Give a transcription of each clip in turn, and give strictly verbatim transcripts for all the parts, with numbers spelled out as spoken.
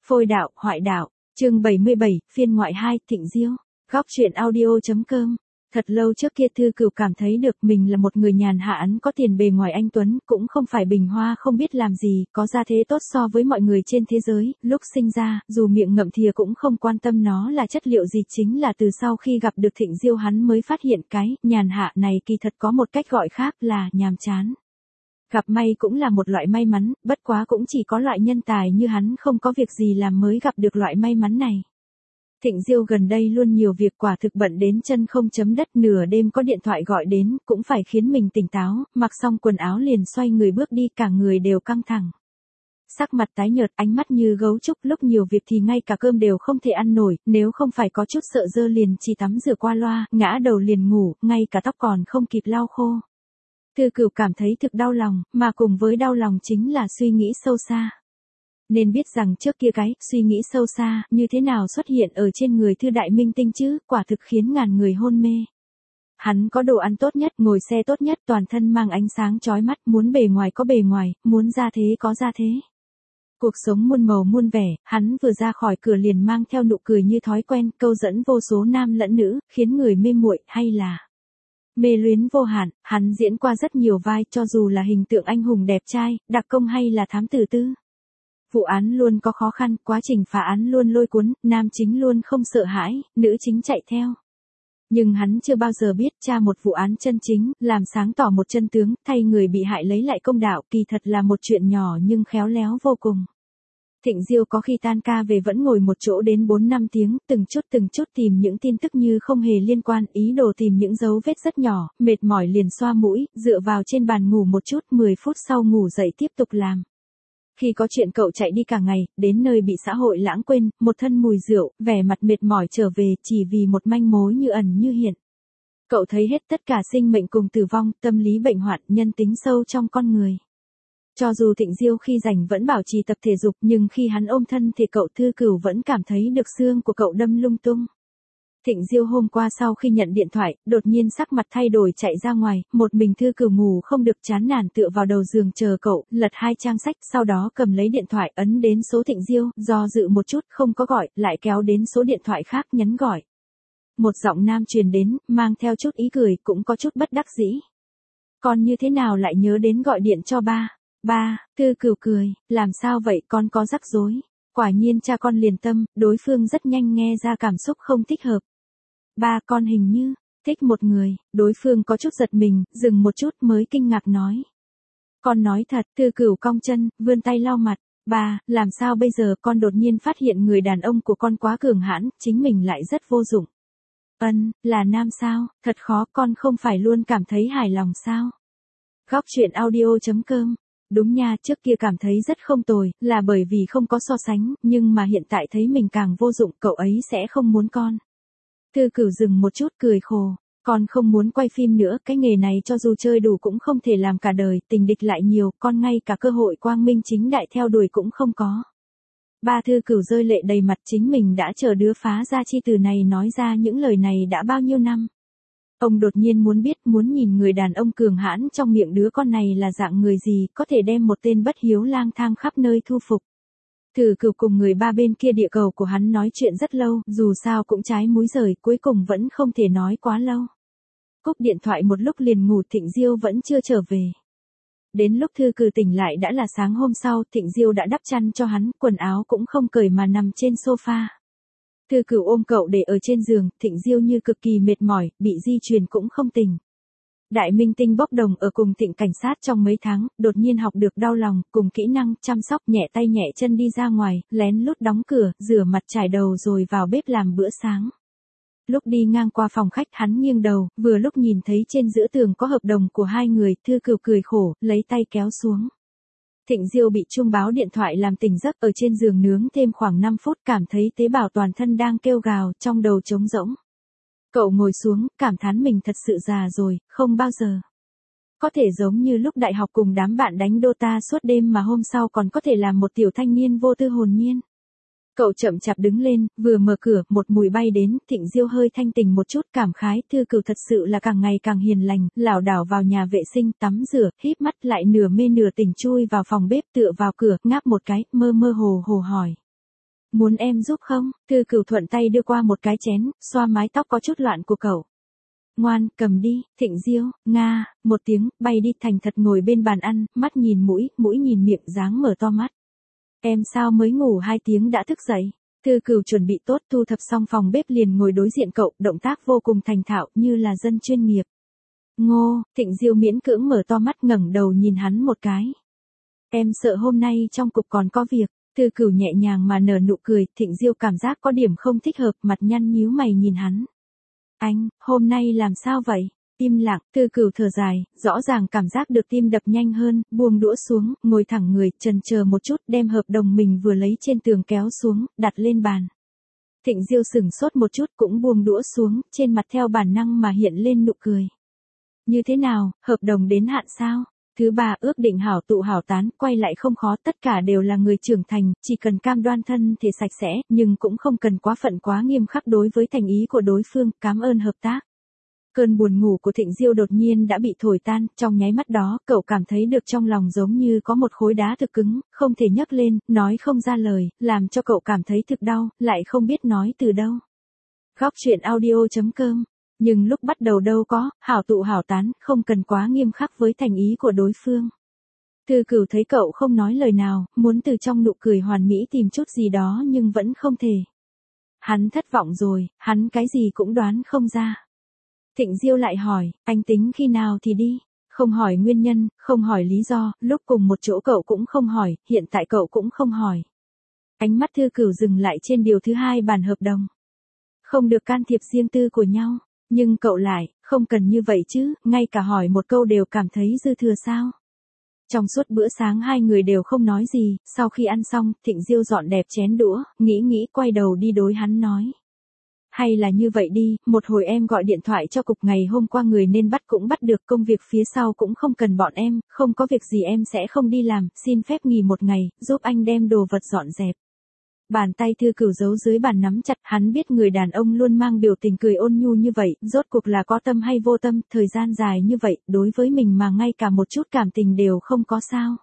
Phôi đạo, hoại đạo, chương bảy mươi bảy, phiên ngoại hai, Thịnh Diêu. Góc truyện audio.com. Thật lâu trước kia Thư Cửu cảm thấy được mình là một người nhàn hạ ẵn có tiền bề ngoài anh tuấn, cũng không phải bình hoa không biết làm gì, có gia thế tốt so với mọi người trên thế giới, lúc sinh ra, dù miệng ngậm thìa cũng không quan tâm nó là chất liệu gì, chính là từ sau khi gặp được Thịnh Diêu hắn mới phát hiện cái nhàn hạ này kỳ thật có một cách gọi khác là nhàm chán. Gặp may cũng là một loại may mắn, bất quá cũng chỉ có loại nhân tài như hắn không có việc gì làm mới gặp được loại may mắn này. Thịnh Diêu gần đây luôn nhiều việc, quả thực bận đến chân không chấm đất, nửa đêm có điện thoại gọi đến, cũng phải khiến mình tỉnh táo, mặc xong quần áo liền xoay người bước đi, cả người đều căng thẳng. Sắc mặt tái nhợt, ánh mắt như gấu trúc, lúc nhiều việc thì ngay cả cơm đều không thể ăn nổi, nếu không phải có chút sợ dơ liền chỉ tắm rửa qua loa, ngã đầu liền ngủ, ngay cả tóc còn không kịp lau khô. Thư Cửu cảm thấy thực đau lòng, mà cùng với đau lòng chính là suy nghĩ sâu xa. Nên biết rằng trước kia cái suy nghĩ sâu xa như thế nào xuất hiện ở trên người Thư đại minh tinh chứ, quả thực khiến ngàn người hôn mê. Hắn có đồ ăn tốt nhất, ngồi xe tốt nhất, toàn thân mang ánh sáng chói mắt, muốn bề ngoài có bề ngoài, muốn gia thế có gia thế. Cuộc sống muôn màu muôn vẻ, hắn vừa ra khỏi cửa liền mang theo nụ cười như thói quen, câu dẫn vô số nam lẫn nữ, khiến người mê muội hay là mê luyến vô hạn. Hắn diễn qua rất nhiều vai, cho dù là hình tượng anh hùng đẹp trai, đặc công hay là thám tử tư. Vụ án luôn có khó khăn, quá trình phá án luôn lôi cuốn, nam chính luôn không sợ hãi, nữ chính chạy theo. Nhưng hắn chưa bao giờ biết tra một vụ án chân chính, làm sáng tỏ một chân tướng, thay người bị hại lấy lại công đạo, kỳ thật là một chuyện nhỏ nhưng khéo léo vô cùng. Thịnh Diêu có khi tan ca về vẫn ngồi một chỗ đến bốn năm tiếng, từng chút từng chút tìm những tin tức như không hề liên quan, ý đồ tìm những dấu vết rất nhỏ, mệt mỏi liền xoa mũi, dựa vào trên bàn ngủ một chút, mười phút sau ngủ dậy tiếp tục làm. Khi có chuyện cậu chạy đi cả ngày, đến nơi bị xã hội lãng quên, một thân mùi rượu, vẻ mặt mệt mỏi trở về chỉ vì một manh mối như ẩn như hiện. Cậu thấy hết tất cả sinh mệnh cùng tử vong, tâm lý bệnh hoạn, nhân tính sâu trong con người. Cho dù Thịnh Diêu khi rảnh vẫn bảo trì tập thể dục, nhưng khi hắn ôm thân thì cậu Thư Cửu vẫn cảm thấy được xương của cậu đâm lung tung. Thịnh Diêu hôm qua sau khi nhận điện thoại, đột nhiên sắc mặt thay đổi chạy ra ngoài, một mình Thư Cửu ngủ không được chán nản tựa vào đầu giường chờ cậu, lật hai trang sách, sau đó cầm lấy điện thoại ấn đến số Thịnh Diêu, do dự một chút không có gọi, lại kéo đến số điện thoại khác nhấn gọi. Một giọng nam truyền đến, mang theo chút ý cười, cũng có chút bất đắc dĩ. Con như thế nào lại nhớ đến gọi điện cho ba? Ba, Thư Cửu cười, làm sao vậy, con có rắc rối? Quả nhiên cha con liền tâm, đối phương rất nhanh nghe ra cảm xúc không thích hợp. Ba, con hình như thích một người. Đối phương có chút giật mình, dừng một chút mới kinh ngạc nói. Con nói thật. Thư Cửu cong chân, vươn tay lau mặt. Ba, làm sao bây giờ, con đột nhiên phát hiện người đàn ông của con quá cường hãn, chính mình lại rất vô dụng. Ân, là nam sao? Thật khó, con không phải luôn cảm thấy hài lòng sao? Góc truyện audio.com. Đúng nha, trước kia cảm thấy rất không tồi, là bởi vì không có so sánh, nhưng mà hiện tại thấy mình càng vô dụng, cậu ấy sẽ không muốn con. Thư Cửu dừng một chút cười khổ, con không muốn quay phim nữa, cái nghề này cho dù chơi đủ cũng không thể làm cả đời, tình địch lại nhiều, con ngay cả cơ hội quang minh chính đại theo đuổi cũng không có. Ba, Thư Cửu rơi lệ đầy mặt, chính mình đã chờ đứa phá gia chi từ này nói ra những lời này đã bao nhiêu năm. Ông đột nhiên muốn biết, muốn nhìn người đàn ông cường hãn trong miệng đứa con này là dạng người gì, có thể đem một tên bất hiếu lang thang khắp nơi thu phục. Thư Cửu cùng người ba bên kia địa cầu của hắn nói chuyện rất lâu, dù sao cũng trái múi rời, cuối cùng vẫn không thể nói quá lâu. Cúp điện thoại một lúc liền ngủ, Thịnh Diêu vẫn chưa trở về. Đến lúc Thư Cửu tỉnh lại đã là sáng hôm sau, Thịnh Diêu đã đắp chăn cho hắn, quần áo cũng không cởi mà nằm trên sofa. Thư Cửu ôm cậu để ở trên giường, Thịnh Diêu như cực kỳ mệt mỏi, bị di truyền cũng không tỉnh. Đại minh tinh bốc đồng ở cùng Thịnh cảnh sát trong mấy tháng, đột nhiên học được đau lòng, cùng kỹ năng chăm sóc, nhẹ tay nhẹ chân đi ra ngoài, lén lút đóng cửa, rửa mặt trải đầu rồi vào bếp làm bữa sáng. Lúc đi ngang qua phòng khách hắn nghiêng đầu, vừa lúc nhìn thấy trên giữa tường có hợp đồng của hai người, Thư Cửu cười khổ, lấy tay kéo xuống. Thịnh Diêu bị chuông báo điện thoại làm tỉnh giấc, ở trên giường nướng thêm khoảng năm phút, cảm thấy tế bào toàn thân đang kêu gào, trong đầu trống rỗng. Cậu ngồi xuống, cảm thán mình thật sự già rồi, không bao giờ có thể giống như lúc đại học cùng đám bạn đánh Dota suốt đêm mà hôm sau còn có thể làm một tiểu thanh niên vô tư hồn nhiên. Cậu chậm chạp đứng lên, vừa mở cửa, một mùi bay đến, Thịnh Diêu hơi thanh tỉnh một chút, cảm khái, Thư Cửu thật sự là càng ngày càng hiền lành, lảo đảo vào nhà vệ sinh, tắm rửa, híp mắt lại nửa mê nửa tỉnh chui vào phòng bếp, tựa vào cửa, ngáp một cái, mơ mơ hồ hồ hỏi. Muốn em giúp không? Thư Cửu thuận tay đưa qua một cái chén, xoa mái tóc có chút loạn của cậu. Ngoan, cầm đi. Thịnh Diêu, nga, một tiếng, bay đi thành thật ngồi bên bàn ăn, mắt nhìn mũi, mũi nhìn miệng, dáng mở to mắt. Em sao mới ngủ hai tiếng đã thức dậy? Thư Cửu chuẩn bị tốt, thu thập xong phòng bếp liền ngồi đối diện cậu, động tác vô cùng thành thạo, như là dân chuyên nghiệp. Ngô, Thịnh Diêu miễn cưỡng mở to mắt, ngẩng đầu nhìn hắn một cái. Em sợ hôm nay trong cục còn có việc. Thư Cửu nhẹ nhàng mà nở nụ cười, Thịnh Diêu cảm giác có điểm không thích hợp, mặt nhăn nhíu mày nhìn hắn. Anh, hôm nay làm sao vậy? Im lặng, Thư Cửu thở dài, rõ ràng cảm giác được tim đập nhanh hơn, buông đũa xuống, ngồi thẳng người, chần chờ một chút, đem hợp đồng mình vừa lấy trên tường kéo xuống, đặt lên bàn. Thịnh Diêu sững sốt một chút, cũng buông đũa xuống, trên mặt theo bản năng mà hiện lên nụ cười. Như thế nào, hợp đồng đến hạn sao? Thứ ba, ước định hảo tụ hảo tán, quay lại không khó, tất cả đều là người trưởng thành, chỉ cần cam đoan thân thể sạch sẽ, nhưng cũng không cần quá phận quá nghiêm khắc đối với thành ý của đối phương, cảm ơn hợp tác. Cơn buồn ngủ của Thịnh Diêu đột nhiên đã bị thổi tan, trong nháy mắt đó, cậu cảm thấy được trong lòng giống như có một khối đá thực cứng, không thể nhấc lên, nói không ra lời, làm cho cậu cảm thấy thực đau, lại không biết nói từ đâu. Góc truyện audio chấm com. Nhưng lúc bắt đầu đâu có, hảo tụ hảo tán, không cần quá nghiêm khắc với thành ý của đối phương. Thư Cửu thấy cậu không nói lời nào, muốn từ trong nụ cười hoàn mỹ tìm chút gì đó nhưng vẫn không thể. Hắn thất vọng rồi, hắn cái gì cũng đoán không ra. Thịnh Diêu lại hỏi, anh tính khi nào thì đi? Không hỏi nguyên nhân, không hỏi lý do, lúc cùng một chỗ cậu cũng không hỏi, hiện tại cậu cũng không hỏi. Ánh mắt Thư Cửu dừng lại trên điều thứ hai bản hợp đồng. Không được can thiệp riêng tư của nhau. Nhưng cậu lại, không cần như vậy chứ, ngay cả hỏi một câu đều cảm thấy dư thừa sao. Trong suốt bữa sáng hai người đều không nói gì, sau khi ăn xong, Thịnh Diêu dọn đẹp chén đũa, nghĩ nghĩ quay đầu đi đối hắn nói. Hay là như vậy đi, một hồi em gọi điện thoại cho cục ngày hôm qua người nên bắt cũng bắt được, công việc phía sau cũng không cần bọn em, không có việc gì em sẽ không đi làm, xin phép nghỉ một ngày, giúp anh đem đồ vật dọn dẹp. Bàn tay Thư Cửu giấu dưới bàn nắm chặt, hắn biết người đàn ông luôn mang biểu tình cười ôn nhu như vậy, rốt cuộc là có tâm hay vô tâm, thời gian dài như vậy, đối với mình mà ngay cả một chút cảm tình đều không có sao.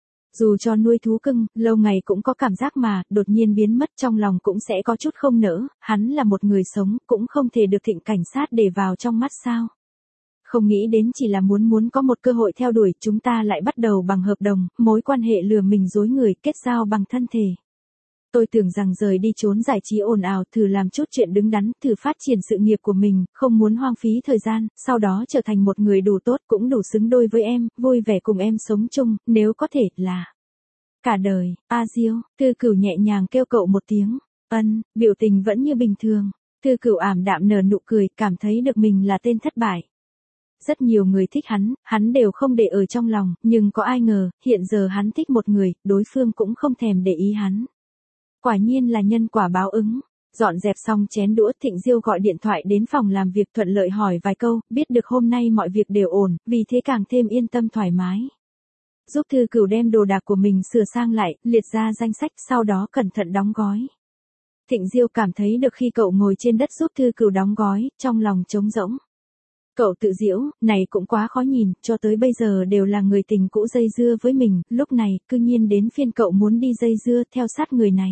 Dù cho nuôi thú cưng, lâu ngày cũng có cảm giác mà, đột nhiên biến mất trong lòng cũng sẽ có chút không nỡ, hắn là một người sống, cũng không thể được Thịnh cảnh sát để vào trong mắt sao. Không nghĩ đến chỉ là muốn muốn có một cơ hội theo đuổi, chúng ta lại bắt đầu bằng hợp đồng, mối quan hệ lừa mình dối người, kết giao bằng thân thể. Tôi tưởng rằng rời đi trốn giải trí ồn ào, thử làm chút chuyện đứng đắn, thử phát triển sự nghiệp của mình, không muốn hoang phí thời gian, sau đó trở thành một người đủ tốt, cũng đủ xứng đôi với em, vui vẻ cùng em sống chung, nếu có thể là cả đời. A Diêu, Thư Cửu nhẹ nhàng kêu cậu một tiếng. Ân, biểu tình vẫn như bình thường. Thư Cửu ảm đạm nở nụ cười, cảm thấy được mình là tên thất bại. Rất nhiều người thích hắn, hắn đều không để ở trong lòng, nhưng có ai ngờ, hiện giờ hắn thích một người, đối phương cũng không thèm để ý hắn. Quả nhiên là nhân quả báo ứng. Dọn dẹp xong chén đũa, Thịnh Diêu gọi điện thoại đến phòng làm việc, thuận lợi hỏi vài câu, biết được hôm nay mọi việc đều ổn, vì thế càng thêm yên tâm thoải mái. Giúp Thư Cửu đem đồ đạc của mình sửa sang lại, liệt ra danh sách, sau đó cẩn thận đóng gói. Thịnh Diêu cảm thấy được khi cậu ngồi trên đất giúp Thư Cửu đóng gói, trong lòng trống rỗng. Cậu tự giễu, này cũng quá khó nhìn, cho tới bây giờ đều là người tình cũ dây dưa với mình, lúc này, cư nhiên đến phiên cậu muốn đi dây dưa theo sát người này.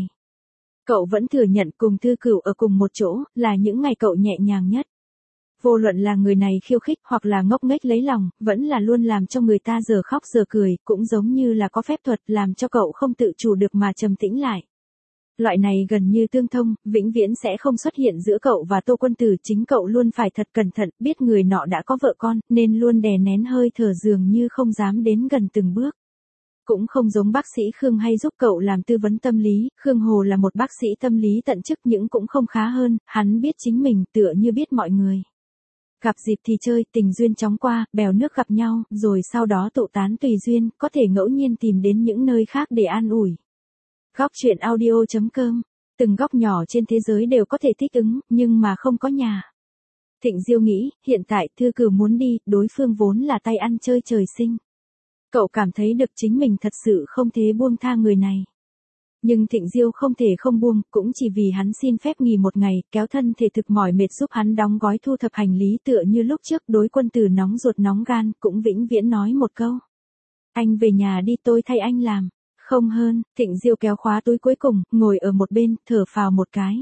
Cậu vẫn thừa nhận cùng Thư Cửu ở cùng một chỗ, là những ngày cậu nhẹ nhàng nhất. Vô luận là người này khiêu khích hoặc là ngốc nghếch lấy lòng, vẫn là luôn làm cho người ta giờ khóc giờ cười, cũng giống như là có phép thuật làm cho cậu không tự chủ được mà trầm tĩnh lại. Loại này gần như tương thông, vĩnh viễn sẽ không xuất hiện giữa cậu và Tô Quân Tử, chính cậu luôn phải thật cẩn thận, biết người nọ đã có vợ con, nên luôn đè nén hơi thở dường như không dám đến gần từng bước. Cũng không giống bác sĩ Khương hay giúp cậu làm tư vấn tâm lý, Khương Hồ là một bác sĩ tâm lý tận chức nhưng cũng không khá hơn, hắn biết chính mình tựa như biết mọi người. Gặp dịp thì chơi, tình duyên chóng qua, bèo nước gặp nhau, rồi sau đó tụ tán tùy duyên, có thể ngẫu nhiên tìm đến những nơi khác để an ủi. Góc truyện audio chấm com. Từng góc nhỏ trên thế giới đều có thể thích ứng, nhưng mà không có nhà. Thịnh Diêu nghĩ, hiện tại Thư Cửu muốn đi, đối phương vốn là tay ăn chơi trời sinh. Cậu cảm thấy được chính mình thật sự không thể buông tha người này. Nhưng Thịnh Diêu không thể không buông, cũng chỉ vì hắn xin phép nghỉ một ngày, kéo thân thể thực mỏi mệt giúp hắn đóng gói thu thập hành lý tựa như lúc trước đối Quân Tử nóng ruột nóng gan, cũng vĩnh viễn nói một câu. Anh về nhà đi, tôi thay anh làm. Không hơn, Thịnh Diêu kéo khóa túi cuối cùng, ngồi ở một bên, thở phào một cái.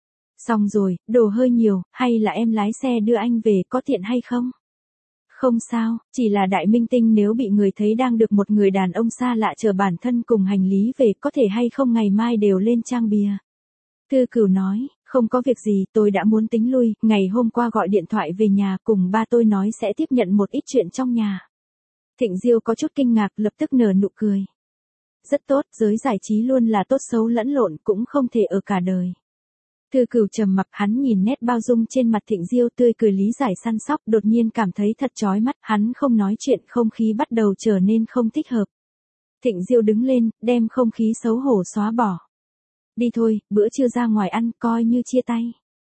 Xong rồi, đồ hơi nhiều, hay là em lái xe đưa anh về, có tiện hay không? Không sao, chỉ là đại minh tinh nếu bị người thấy đang được một người đàn ông xa lạ chờ bản thân cùng hành lý về, có thể hay không ngày mai đều lên trang bìa. Thư Cửu nói, không có việc gì, tôi đã muốn tính lui, ngày hôm qua gọi điện thoại về nhà cùng ba tôi nói sẽ tiếp nhận một ít chuyện trong nhà. Thịnh Diêu có chút kinh ngạc, lập tức nở nụ cười. Rất tốt, giới giải trí luôn là tốt xấu lẫn lộn, cũng không thể ở cả đời. Thư Cửu trầm mặc, hắn nhìn nét bao dung trên mặt Thịnh Diêu tươi cười lý giải săn sóc, đột nhiên cảm thấy thật chói mắt, hắn không nói chuyện, không khí bắt đầu trở nên không thích hợp. Thịnh Diêu đứng lên, đem không khí xấu hổ xóa bỏ. Đi thôi, bữa trưa ra ngoài ăn, coi như chia tay.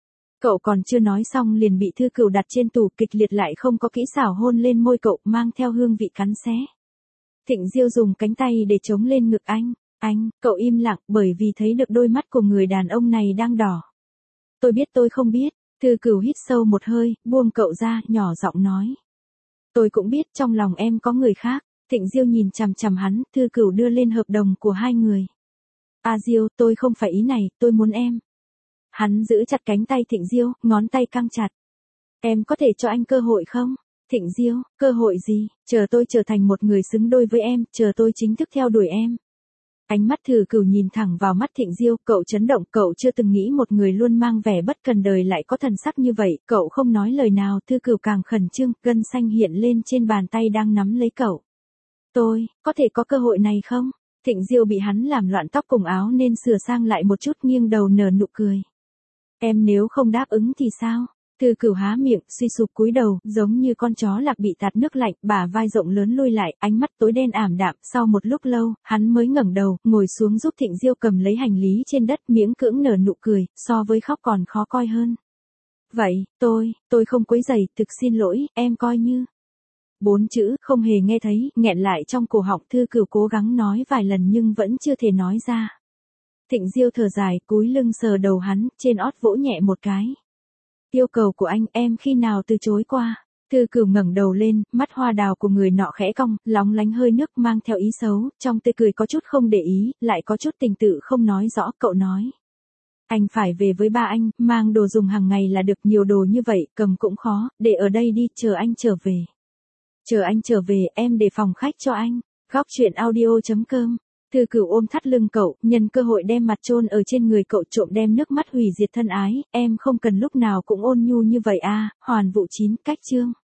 Cậu còn chưa nói xong liền bị Thư Cửu đặt trên tủ, kịch liệt lại không có kỹ xảo hôn lên môi cậu, mang theo hương vị cắn xé. Thịnh Diêu dùng cánh tay để chống lên ngực anh. Anh, cậu im lặng, bởi vì thấy được đôi mắt của người đàn ông này đang đỏ. Tôi biết tôi không biết. Thư Cửu hít sâu một hơi, buông cậu ra, nhỏ giọng nói. Tôi cũng biết trong lòng em có người khác. Thịnh Diêu nhìn chằm chằm hắn, Thư Cửu đưa lên hợp đồng của hai người. A Diêu, tôi không phải ý này, tôi muốn em. Hắn giữ chặt cánh tay Thịnh Diêu, ngón tay căng chặt. Em có thể cho anh cơ hội không? Thịnh Diêu, cơ hội gì? Chờ tôi trở thành một người xứng đôi với em, chờ tôi chính thức theo đuổi em. Ánh mắt Thư Cửu nhìn thẳng vào mắt Thịnh Diêu, cậu chấn động, cậu chưa từng nghĩ một người luôn mang vẻ bất cần đời lại có thần sắc như vậy, cậu không nói lời nào, Thư Cửu càng khẩn trương, gân xanh hiện lên trên bàn tay đang nắm lấy cậu. Tôi, có thể có cơ hội này không? Thịnh Diêu bị hắn làm loạn tóc cùng áo nên sửa sang lại một chút, nghiêng đầu nở nụ cười. Em nếu không đáp ứng thì sao? Thư Cửu há miệng, suy sụp cúi đầu, giống như con chó lạc bị tạt nước lạnh, bả vai rộng lớn lui lại, ánh mắt tối đen ảm đạm, sau một lúc lâu, hắn mới ngẩng đầu, ngồi xuống giúp Thịnh Diêu cầm lấy hành lý trên đất, miễn cưỡng nở nụ cười, so với khóc còn khó coi hơn. Vậy, tôi, tôi không quấy rầy, thực xin lỗi, em coi như. Bốn chữ, không hề nghe thấy, nghẹn lại trong cổ họng. Thư Cửu cố gắng nói vài lần nhưng vẫn chưa thể nói ra. Thịnh Diêu thở dài, cúi lưng sờ đầu hắn, trên ót vỗ nhẹ một cái. Yêu cầu của anh, em khi nào từ chối qua? Thư Cửu ngẩng đầu lên, mắt hoa đào của người nọ khẽ cong, lóng lánh hơi nước mang theo ý xấu, trong tươi cười có chút không để ý, lại có chút tình tự không nói rõ, cậu nói. Anh phải về với ba anh, mang đồ dùng hàng ngày là được, nhiều đồ như vậy, cầm cũng khó, để ở đây đi, chờ anh trở về. Chờ anh trở về, em để phòng khách cho anh. Góc truyện audio chấm com. Thư Cửu ôm thắt lưng cậu, nhân cơ hội đem mặt chôn ở trên người cậu, trộm đem nước mắt hủy diệt thân ái, em không cần lúc nào cũng ôn nhu như vậy a. Hoàn Vũ chín, cách chương.